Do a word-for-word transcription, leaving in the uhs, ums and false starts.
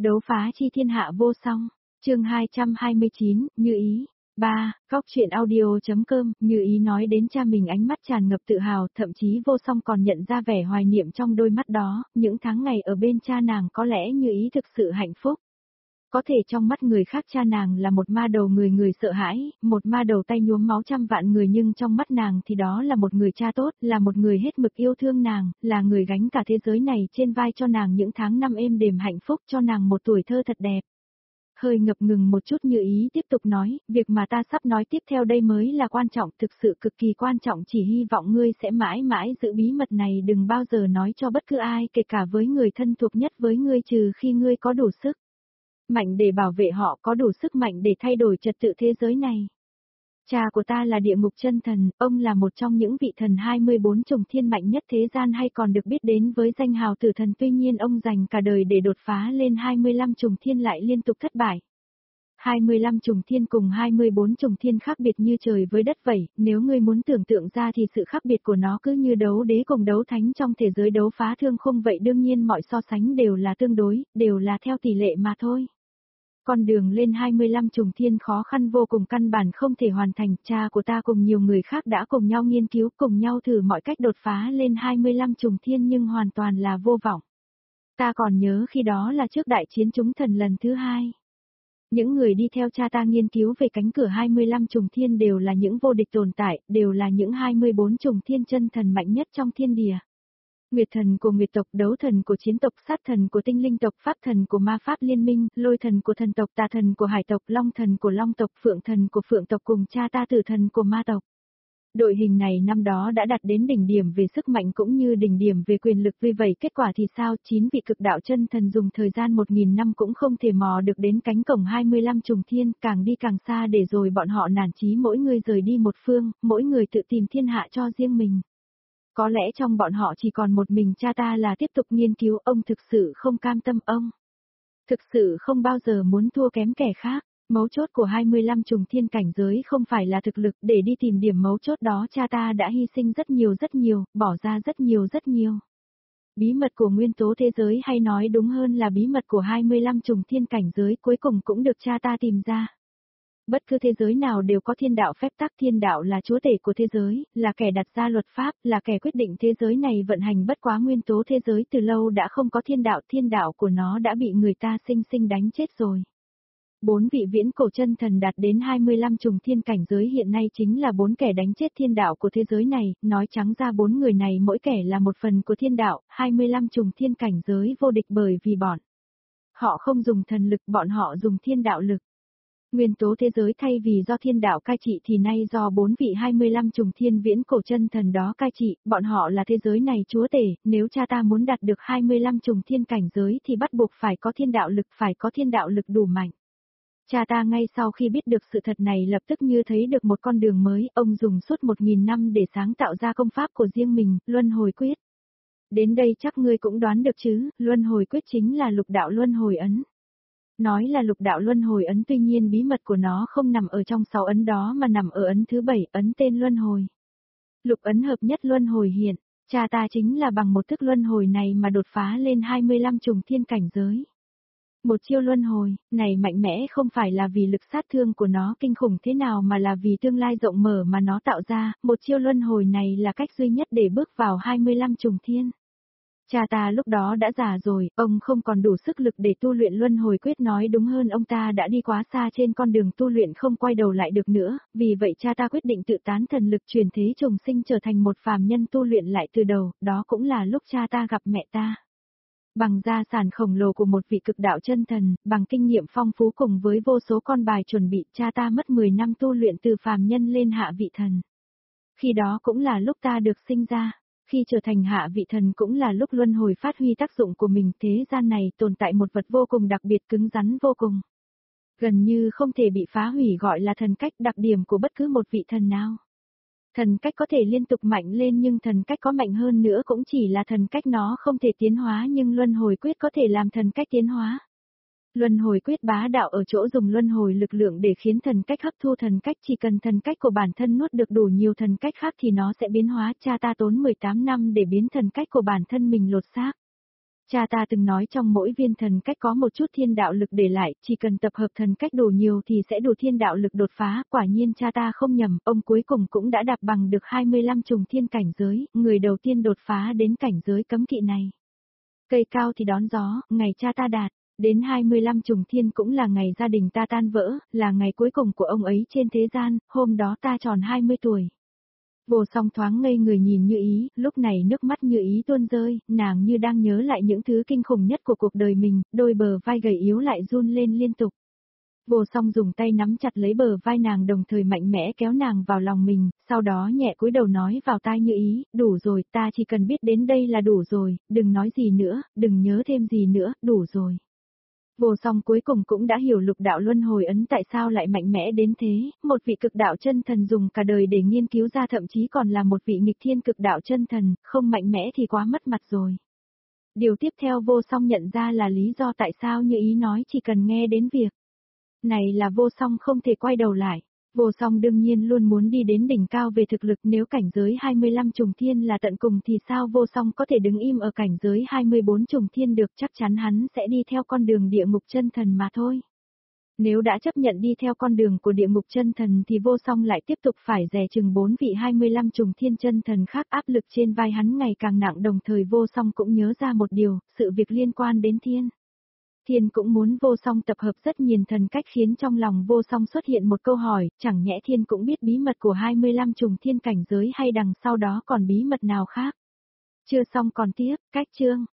Đấu phá chi thiên hạ vô song, chương hai trăm hai mươi chín, Như Ý. ba. Góc truyện audio.com, Như Ý nói đến cha mình ánh mắt tràn ngập tự hào, thậm chí vô song còn nhận ra vẻ hoài niệm trong đôi mắt đó, những tháng ngày ở bên cha nàng có lẽ Như Ý thực sự hạnh phúc. Có thể trong mắt người khác cha nàng là một ma đầu người người sợ hãi, một ma đầu tay nhuốm máu trăm vạn người, nhưng trong mắt nàng thì đó là một người cha tốt, là một người hết mực yêu thương nàng, là người gánh cả thế giới này trên vai cho nàng những tháng năm êm đềm hạnh phúc, cho nàng một tuổi thơ thật đẹp. Hơi ngập ngừng một chút Như Ý tiếp tục nói, việc mà ta sắp nói tiếp theo đây mới là quan trọng, thực sự cực kỳ quan trọng, chỉ hy vọng ngươi sẽ mãi mãi giữ bí mật này, đừng bao giờ nói cho bất cứ ai, kể cả với người thân thuộc nhất với ngươi, trừ khi ngươi có đủ sức mạnh để bảo vệ họ, có đủ sức mạnh để thay đổi trật tự thế giới này. Cha của ta là địa ngục chân thần, ông là một trong những vị thần hai mươi bốn trùng thiên mạnh nhất thế gian, hay còn được biết đến với danh hào tử thần, tuy nhiên ông dành cả đời để đột phá lên hai mươi lăm trùng thiên lại liên tục thất bại. hai mươi lăm trùng thiên cùng hai mươi bốn trùng thiên khác biệt như trời với đất vậy, nếu ngươi muốn tưởng tượng ra thì sự khác biệt của nó cứ như đấu đế cùng đấu thánh trong thế giới đấu phá thương khung vậy, đương nhiên mọi so sánh đều là tương đối, đều là theo tỷ lệ mà thôi. Con đường lên hai mươi lăm trùng thiên khó khăn vô cùng, căn bản không thể hoàn thành, cha của ta cùng nhiều người khác đã cùng nhau nghiên cứu, cùng nhau thử mọi cách đột phá lên hai mươi lăm trùng thiên nhưng hoàn toàn là vô vọng. Ta còn nhớ khi đó là trước đại chiến chúng thần lần thứ hai. Những người đi theo cha ta nghiên cứu về cánh cửa hai mươi lăm trùng thiên đều là những vô địch tồn tại, đều là những hai mươi bốn trùng thiên chân thần mạnh nhất trong thiên địa. Nguyệt thần của Nguyệt tộc, đấu thần của chiến tộc, sát thần của tinh linh tộc, pháp thần của ma pháp liên minh, lôi thần của thần tộc, tà thần của hải tộc, long thần của long tộc, phượng thần của phượng tộc cùng cha ta tử thần của ma tộc. Đội hình này năm đó đã đạt đến đỉnh điểm về sức mạnh cũng như đỉnh điểm về quyền lực, vì vậy kết quả thì sao, chín vị cực đạo chân thần dùng thời gian một nghìn năm cũng không thể mò được đến cánh cổng hai mươi lăm trùng thiên, càng đi càng xa, để rồi bọn họ nản chí mỗi người rời đi một phương, mỗi người tự tìm thiên hạ cho riêng mình. Có lẽ trong bọn họ chỉ còn một mình cha ta là tiếp tục nghiên cứu, ông thực sự không cam tâm, ông thực sự không bao giờ muốn thua kém kẻ khác. Mấu chốt của hai mươi lăm trùng thiên cảnh giới không phải là thực lực, để đi tìm điểm mấu chốt đó cha ta đã hy sinh rất nhiều rất nhiều, bỏ ra rất nhiều rất nhiều. Bí mật của nguyên tố thế giới, hay nói đúng hơn là bí mật của hai mươi lăm trùng thiên cảnh giới, cuối cùng cũng được cha ta tìm ra. Bất cứ thế giới nào đều có thiên đạo phép tắc, thiên đạo là chúa tể của thế giới, là kẻ đặt ra luật pháp, là kẻ quyết định thế giới này vận hành, bất quá nguyên tố thế giới từ lâu đã không có thiên đạo, thiên đạo của nó đã bị người ta sinh sinh đánh chết rồi. Bốn vị viễn cổ chân thần đạt đến hai mươi lăm trùng thiên cảnh giới hiện nay chính là bốn kẻ đánh chết thiên đạo của thế giới này, nói trắng ra bốn người này mỗi kẻ là một phần của thiên đạo, hai mươi lăm trùng thiên cảnh giới vô địch, bởi vì bọn họ không dùng thần lực, bọn họ dùng thiên đạo lực. Nguyên tố thế giới thay vì do thiên đạo cai trị thì nay do bốn vị hai mươi lăm trùng thiên viễn cổ chân thần đó cai trị, bọn họ là thế giới này chúa tể, nếu cha ta muốn đạt được hai mươi lăm trùng thiên cảnh giới thì bắt buộc phải có thiên đạo lực, phải có thiên đạo lực đủ mạnh. Cha ta ngay sau khi biết được sự thật này lập tức như thấy được một con đường mới, ông dùng suốt một nghìn năm để sáng tạo ra công pháp của riêng mình, luân hồi quyết. Đến đây chắc ngươi cũng đoán được chứ, luân hồi quyết chính là lục đạo luân hồi ấn. Nói là lục đạo luân hồi ấn, tuy nhiên bí mật của nó không nằm ở trong sáu ấn đó mà nằm ở ấn thứ bảy, ấn tên luân hồi. Lục ấn hợp nhất luân hồi hiện, cha ta chính là bằng một thức luân hồi này mà đột phá lên hai mươi lăm trùng thiên cảnh giới. Một chiêu luân hồi, này mạnh mẽ không phải là vì lực sát thương của nó kinh khủng thế nào mà là vì tương lai rộng mở mà nó tạo ra, một chiêu luân hồi này là cách duy nhất để bước vào hai mươi lăm trùng thiên. Cha ta lúc đó đã già rồi, ông không còn đủ sức lực để tu luyện luân hồi quyết, nói đúng hơn ông ta đã đi quá xa trên con đường tu luyện không quay đầu lại được nữa, vì vậy cha ta quyết định tự tán thần lực chuyển thế trùng sinh trở thành một phàm nhân tu luyện lại từ đầu, đó cũng là lúc cha ta gặp mẹ ta. Bằng gia sản khổng lồ của một vị cực đạo chân thần, bằng kinh nghiệm phong phú cùng với vô số con bài chuẩn bị, cha ta mất mười năm tu luyện từ phàm nhân lên hạ vị thần. Khi đó cũng là lúc ta được sinh ra. Khi trở thành hạ vị thần cũng là lúc luân hồi phát huy tác dụng của mình, thế gian này tồn tại một vật vô cùng đặc biệt, cứng rắn vô cùng. Gần như không thể bị phá hủy, gọi là thần cách, đặc điểm của bất cứ một vị thần nào. Thần cách có thể liên tục mạnh lên nhưng thần cách có mạnh hơn nữa cũng chỉ là thần cách, nó không thể tiến hóa, nhưng luân hồi quyết có thể làm thần cách tiến hóa. Luân hồi quyết bá đạo ở chỗ dùng luân hồi lực lượng để khiến thần cách hấp thu thần cách, chỉ cần thần cách của bản thân nuốt được đủ nhiều thần cách khác thì nó sẽ biến hóa. Cha ta tốn mười tám năm để biến thần cách của bản thân mình lột xác. Cha ta từng nói trong mỗi viên thần cách có một chút thiên đạo lực để lại, chỉ cần tập hợp thần cách đủ nhiều thì sẽ đủ thiên đạo lực đột phá, quả nhiên cha ta không nhầm, ông cuối cùng cũng đã đạp bằng được hai mươi lăm trùng thiên cảnh giới, người đầu tiên đột phá đến cảnh giới cấm kỵ này. Cây cao thì đón gió, ngày cha ta đạt, đến hai mươi lăm trùng thiên cũng là ngày gia đình ta tan vỡ, là ngày cuối cùng của ông ấy trên thế gian, hôm đó ta tròn hai mươi tuổi. Vô Song thoáng ngây người nhìn Như Ý, lúc này nước mắt Như Ý tuôn rơi, nàng như đang nhớ lại những thứ kinh khủng nhất của cuộc đời mình, đôi bờ vai gầy yếu lại run lên liên tục. Vô Song dùng tay nắm chặt lấy bờ vai nàng đồng thời mạnh mẽ kéo nàng vào lòng mình, sau đó nhẹ cúi đầu nói vào tai Như Ý, đủ rồi, ta chỉ cần biết đến đây là đủ rồi, đừng nói gì nữa, đừng nhớ thêm gì nữa, đủ rồi. Vô Song cuối cùng cũng đã hiểu lục đạo luân hồi ấn tại sao lại mạnh mẽ đến thế, một vị cực đạo chân thần dùng cả đời để nghiên cứu ra thậm chí còn là một vị nghịch thiên cực đạo chân thần, không mạnh mẽ thì quá mất mặt rồi. Điều tiếp theo Vô Song nhận ra là lý do tại sao Như Ý nói chỉ cần nghe đến việc này là Vô Song không thể quay đầu lại. Vô Song đương nhiên luôn muốn đi đến đỉnh cao về thực lực, nếu cảnh giới hai mươi lăm trùng thiên là tận cùng thì sao Vô Song có thể đứng im ở cảnh giới hai mươi bốn trùng thiên được, chắc chắn hắn sẽ đi theo con đường địa ngục chân thần mà thôi. Nếu đã chấp nhận đi theo con đường của địa ngục chân thần thì Vô Song lại tiếp tục phải dè chừng bốn vị hai mươi lăm trùng thiên chân thần khác, áp lực trên vai hắn ngày càng nặng, đồng thời Vô Song cũng nhớ ra một điều, sự việc liên quan đến thiên. Thiên cũng muốn Vô Song tập hợp rất nhiều thần cách, khiến trong lòng Vô Song xuất hiện một câu hỏi, chẳng nhẽ Thiên cũng biết bí mật của hai mươi lăm trùng thiên cảnh giới hay đằng sau đó còn bí mật nào khác? Chưa xong còn tiếp, cách chương.